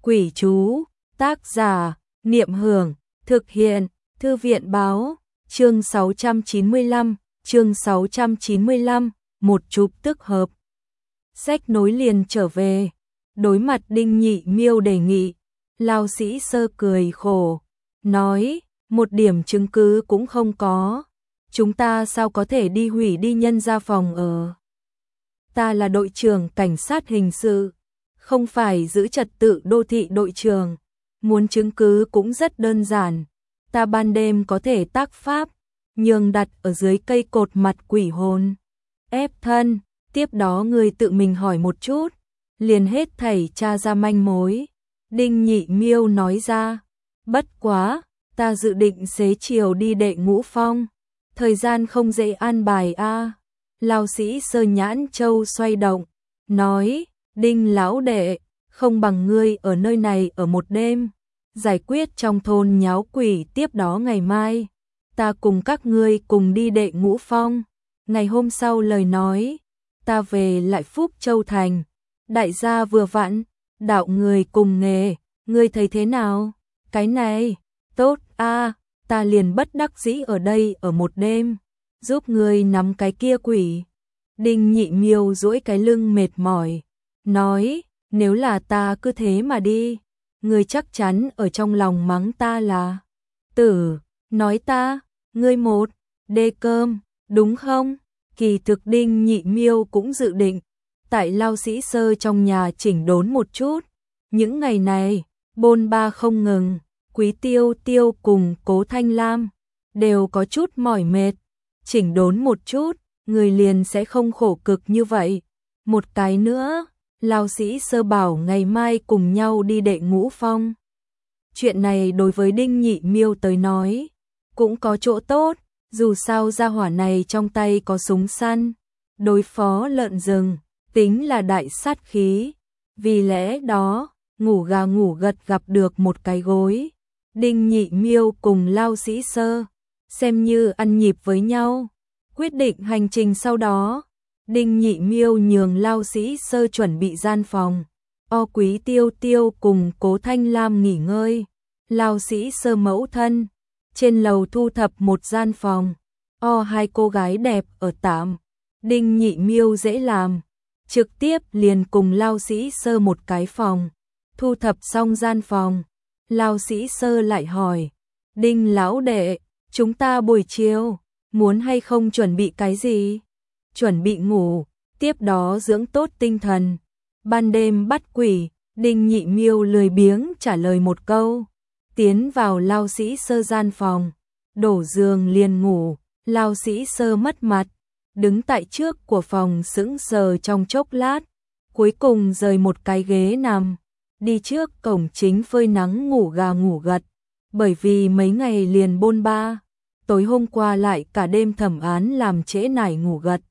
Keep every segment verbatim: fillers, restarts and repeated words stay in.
Quỷ chú, tác giả, Niệm Hưởng, thực hiện, Thư viện báo, chương sáu trăm chín mươi lăm, chương sáu trăm chín mươi lăm, một chụp tức hợp. Sách nối liền trở về, đối mặt Đinh Nhị Miêu đề nghị, Lao Sĩ Sơ cười khổ, nói, một điểm chứng cứ cũng không có, chúng ta sao có thể đi hủy đi nhân gia phòng ở. Ta là đội trưởng cảnh sát hình sự, không phải giữ trật tự đô thị đội trưởng, muốn chứng cứ cũng rất đơn giản, ta ban đêm có thể tác pháp, nhường đặt ở dưới cây cột mặt quỷ hồn, ép thân, tiếp đó người tự mình hỏi một chút, liền hết thảy tra ra manh mối. Đinh Nhị Miêu nói ra, bất quá, ta dự định xế chiều đi đệ ngũ phong, thời gian không dễ an bài a. À. Lao Sĩ Sơ nhãn châu xoay động, nói, Đinh lão đệ, không bằng ngươi ở nơi này ở một đêm, giải quyết trong thôn nháo quỷ, tiếp đó ngày mai, ta cùng các ngươi cùng đi đệ ngũ phong. Ngày hôm sau lời nói, ta về lại Phúc Châu Thành, đại gia vừa vặn, đạo người cùng nghề, ngươi thấy thế nào? Cái này, tốt a, à, ta liền bất đắc dĩ ở đây ở một đêm, giúp ngươi nắm cái kia quỷ. Đinh Nhị Miêu duỗi cái lưng mệt mỏi, nói, nếu là ta cứ thế mà đi, ngươi chắc chắn ở trong lòng mắng ta là tử, nói ta, ngươi một, đê cơm, đúng không? Kỳ thực Đinh Nhị Miêu cũng dự định, tại Lao Sĩ Sơ trong nhà chỉnh đốn một chút, những ngày này, bôn ba không ngừng, Quý Tiêu Tiêu cùng Cố Thanh Lam, đều có chút mỏi mệt, chỉnh đốn một chút, người liền sẽ không khổ cực như vậy. Một cái nữa, Lao Sĩ Sơ bảo ngày mai cùng nhau đi đệ ngũ phong. Chuyện này đối với Đinh Nhị Miêu tới nói, cũng có chỗ tốt, dù sao gia hỏa này trong tay có súng săn, đối phó lợn rừng, tính là đại sát khí. Vì lẽ đó, ngủ gà ngủ gật gặp được một cái gối. Đinh Nhị Miêu cùng Lao Sĩ Sơ, xem như ăn nhịp với nhau. Quyết định hành trình sau đó, Đinh Nhị Miêu nhường Lao Sĩ Sơ chuẩn bị gian phòng, O Quý Tiêu Tiêu cùng Cố Thanh Lam nghỉ ngơi, Lao Sĩ Sơ mẫu thân, trên lầu thu thập một gian phòng, O hai cô gái đẹp ở tạm. Đinh Nhị Miêu dễ làm, trực tiếp liền cùng Lao Sĩ Sơ một cái phòng, thu thập xong gian phòng, Lao Sĩ Sơ lại hỏi, Đinh lão đệ, chúng ta buổi chiều, muốn hay không chuẩn bị cái gì? Chuẩn bị ngủ, tiếp đó dưỡng tốt tinh thần, ban đêm bắt quỷ. Đinh Nhị Miêu lười biếng trả lời một câu, tiến vào Lao Sĩ Sơ gian phòng, đổ giường liền ngủ. Lao Sĩ Sơ mất mặt, đứng tại trước của phòng sững sờ trong chốc lát, cuối cùng rời một cái ghế nằm, đi trước cổng chính phơi nắng ngủ gà ngủ gật, bởi vì mấy ngày liền bôn ba, tối hôm qua lại cả đêm thẩm án làm trễ nải ngủ gật.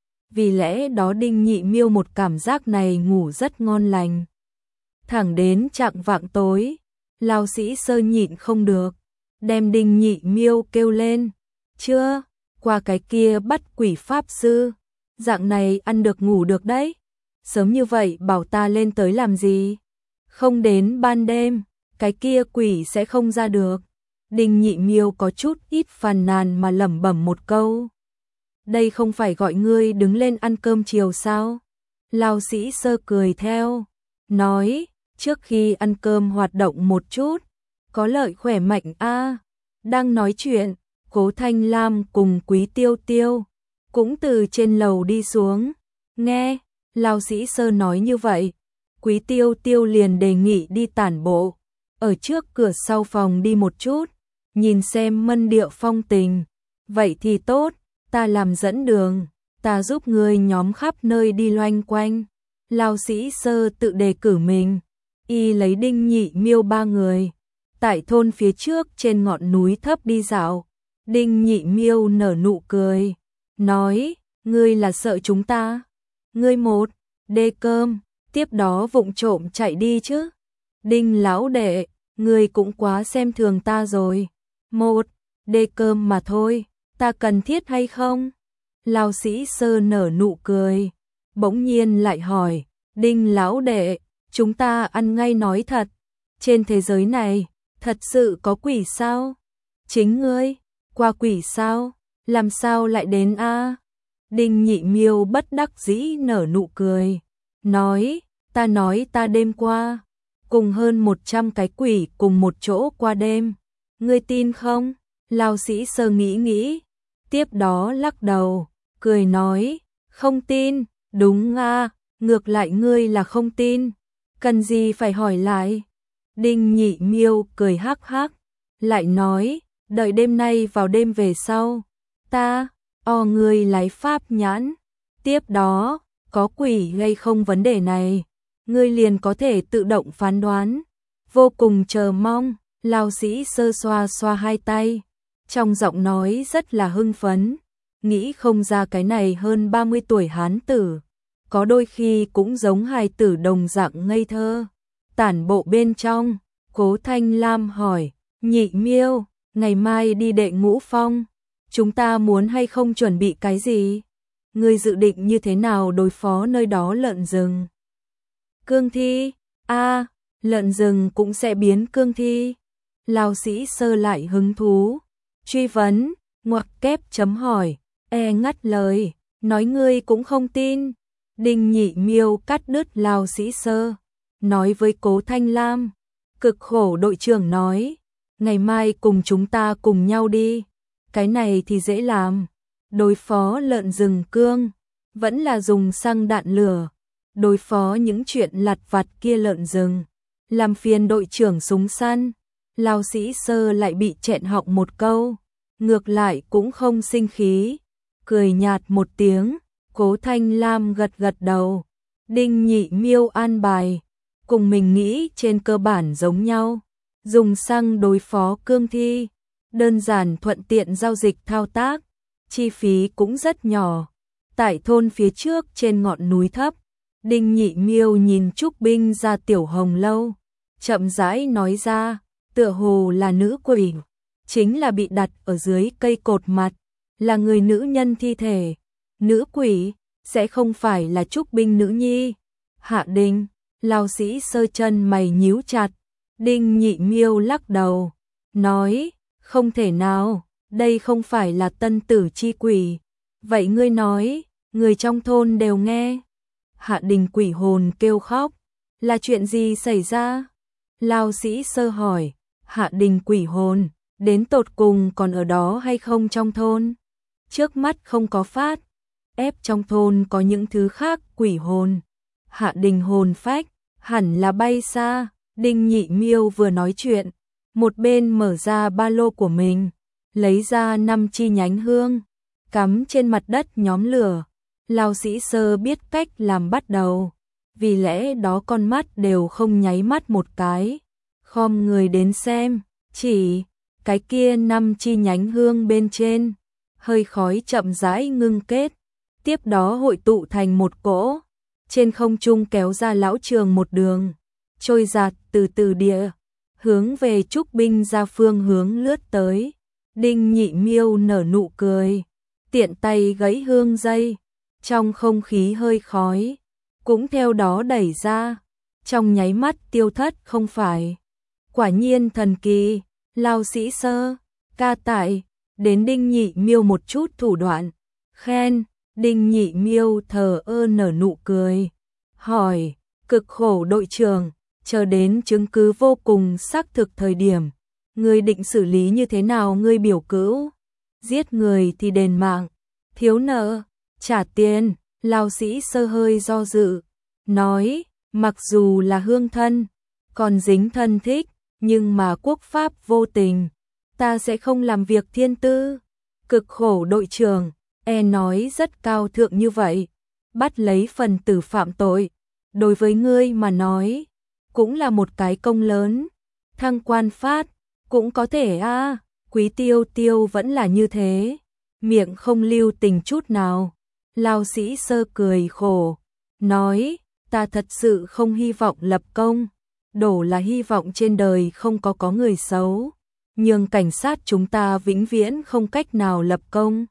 Vì lẽ đó Đinh Nhị Miêu một cảm giác này ngủ rất ngon lành. Thẳng đến chạng vạng tối, Lao Sĩ Sơ nhịn không được, đem Đinh Nhị Miêu kêu lên, chưa, qua cái kia bắt quỷ pháp sư, dạng này ăn được ngủ được đấy, sớm như vậy bảo ta lên tới làm gì, không đến ban đêm, cái kia quỷ sẽ không ra được. Đinh Nhị Miêu có chút ít phàn nàn mà lẩm bẩm một câu, đây không phải gọi ngươi đứng lên ăn cơm chiều sao? Lao Sĩ Sơ cười theo, nói, trước khi ăn cơm hoạt động một chút, có lợi khỏe mạnh a. À. Đang nói chuyện, Cố Thanh Lam cùng Quý Tiêu Tiêu cũng từ trên lầu đi xuống, nghe Lao Sĩ Sơ nói như vậy, Quý Tiêu Tiêu liền đề nghị đi tản bộ, ở trước cửa sau phòng đi một chút, nhìn xem mân địa phong tình. Vậy thì tốt, ta làm dẫn đường, ta giúp ngươi nhóm khắp nơi đi loanh quanh. Lao Sĩ Sơ tự đề cử mình, y lấy Đinh Nhị Miêu ba người, tại thôn phía trước trên ngọn núi thấp đi dạo. Đinh Nhị Miêu nở nụ cười, nói, ngươi là sợ chúng ta, ngươi một, đê cơm, tiếp đó vụng trộm chạy đi chứ. Đinh lão đệ, ngươi cũng quá xem thường ta rồi, một, đê cơm mà thôi, ta cần thiết hay không? Lao Sĩ Sơ nở nụ cười, bỗng nhiên lại hỏi, Đinh lão đệ, chúng ta ăn ngay nói thật, trên thế giới này, thật sự có quỷ sao? Chính ngươi, qua quỷ sao? Làm sao lại đến a? Đinh Nhị Miêu bất đắc dĩ nở nụ cười, nói, ta nói ta đêm qua, cùng hơn một trăm cái quỷ cùng một chỗ qua đêm, ngươi tin không? Lao Sĩ Sơ nghĩ nghĩ, tiếp đó lắc đầu, cười nói, không tin, đúng a, ngược lại ngươi là không tin, cần gì phải hỏi lại. Đinh Nhị Miêu cười hắc hắc, lại nói, đợi đêm nay vào đêm về sau, ta, o ngươi lái pháp nhãn, tiếp đó, có quỷ hay không vấn đề này, ngươi liền có thể tự động phán đoán, vô cùng chờ mong. Lao Sĩ Sơ xoa xoa hai tay, trong giọng nói rất là hưng phấn, nghĩ không ra cái này hơn ba mươi tuổi hán tử, có đôi khi cũng giống hài tử đồng dạng ngây thơ. Tản bộ bên trong, Cố Thanh Lam hỏi, Nhị Miêu, ngày mai đi đệ ngũ phong, chúng ta muốn hay không chuẩn bị cái gì? Ngươi dự định như thế nào đối phó nơi đó lợn rừng? Cương thi, a, lợn rừng cũng sẽ biến cương thi. Lao Sĩ Sơ lại hứng thú, truy vấn, ngoặc kép chấm hỏi, e ngắt lời, nói ngươi cũng không tin. Đinh Nhị Miêu cắt đứt Lao Sĩ Sơ, nói với Cố Thanh Lam, cực khổ đội trưởng nói, ngày mai cùng chúng ta cùng nhau đi, cái này thì dễ làm, đối phó lợn rừng cương, vẫn là dùng xăng đạn lửa, đối phó những chuyện lặt vặt kia lợn rừng, làm phiền đội trưởng súng săn. Lao Sĩ Sơ lại bị chẹn họng một câu, ngược lại cũng không sinh khí, cười nhạt một tiếng. Cố Thanh Lam gật gật đầu, Đinh Nhị Miêu an bài, cùng mình nghĩ trên cơ bản giống nhau, dùng xăng đối phó cương thi, đơn giản thuận tiện giao dịch thao tác, chi phí cũng rất nhỏ. Tại thôn phía trước trên ngọn núi thấp, Đinh Nhị Miêu nhìn Trúc Binh ra tiểu hồng lâu, chậm rãi nói ra, tựa hồ là nữ quỷ, chính là bị đặt ở dưới cây cột mặt, là người nữ nhân thi thể. Nữ quỷ, sẽ không phải là Trúc Binh nữ nhi. Hạ Đình, Lao Sĩ Sơ chân mày nhíu chặt. Đinh Nhị Miêu lắc đầu, nói, không thể nào, đây không phải là tân tử chi quỷ. Vậy ngươi nói, người trong thôn đều nghe. Hạ Đình quỷ hồn kêu khóc, là chuyện gì xảy ra? Lao Sĩ Sơ hỏi, Hạ Đình quỷ hồn, đến tột cùng còn ở đó hay không trong thôn? Trước mắt không có phát, ép trong thôn có những thứ khác quỷ hồn. Hạ Đình hồn phách, hẳn là bay xa. Đinh Nhị Miêu vừa nói chuyện, một bên mở ra ba lô của mình, lấy ra năm chi nhánh hương, cắm trên mặt đất nhóm lửa. Lao Sĩ Sơ biết cách làm bắt đầu, vì lẽ đó con mắt đều không nháy mắt một cái, khom người đến xem, chỉ cái kia năm chi nhánh hương bên trên, hơi khói chậm rãi ngưng kết, tiếp đó hội tụ thành một cỗ, trên không trung kéo ra lão trường một đường, trôi giạt từ từ địa, hướng về Trúc Binh ra phương hướng lướt tới. Đinh Nhị Miêu nở nụ cười, tiện tay gãy hương dây, trong không khí hơi khói, cũng theo đó đẩy ra, trong nháy mắt tiêu thất không phải. Quả nhiên thần kỳ, Lao Sĩ Sơ, ca tại, đến Đinh Nhị Miêu một chút thủ đoạn, khen. Đinh Nhị Miêu thờ ơ nở nụ cười, hỏi, cực khổ đội trưởng, chờ đến chứng cứ vô cùng xác thực thời điểm, ngươi định xử lý như thế nào ngươi biểu cữu? Giết người thì đền mạng, thiếu nợ, trả tiền. Lao Sĩ Sơ hơi do dự, nói, mặc dù là hương thân, còn dính thân thích, nhưng mà quốc pháp vô tình, ta sẽ không làm việc thiên tư. Cực khổ đội trưởng, e nói rất cao thượng như vậy, bắt lấy phần tử phạm tội, đối với ngươi mà nói, cũng là một cái công lớn. Thăng quan phát, cũng có thể a. À, Quý Tiêu Tiêu vẫn là như thế, miệng không lưu tình chút nào. Lao Sĩ Sơ cười khổ, nói, ta thật sự không hy vọng lập công, đổ là hy vọng trên đời không có có người xấu, nhưng cảnh sát chúng ta vĩnh viễn không cách nào lập công.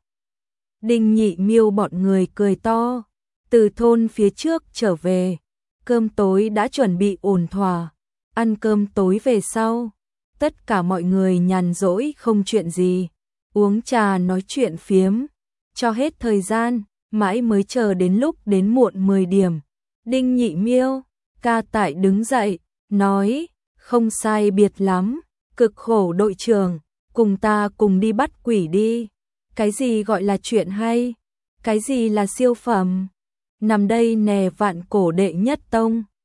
Đinh Nhị Miêu bọn người cười to, từ thôn phía trước trở về, cơm tối đã chuẩn bị ổn thỏa, Ăn cơm tối về sau, tất cả mọi người nhàn rỗi không chuyện gì, uống trà nói chuyện phiếm, cho hết thời gian, mãi mới chờ đến lúc đến muộn mười điểm. Đinh Nhị Miêu, ca tải đứng dậy, nói, không sai biệt lắm, cực khổ đội trưởng, cùng ta cùng đi bắt quỷ đi. Cái gì gọi là chuyện hay? Cái gì là siêu phẩm? Nằm đây nè vạn cổ đệ nhất tông.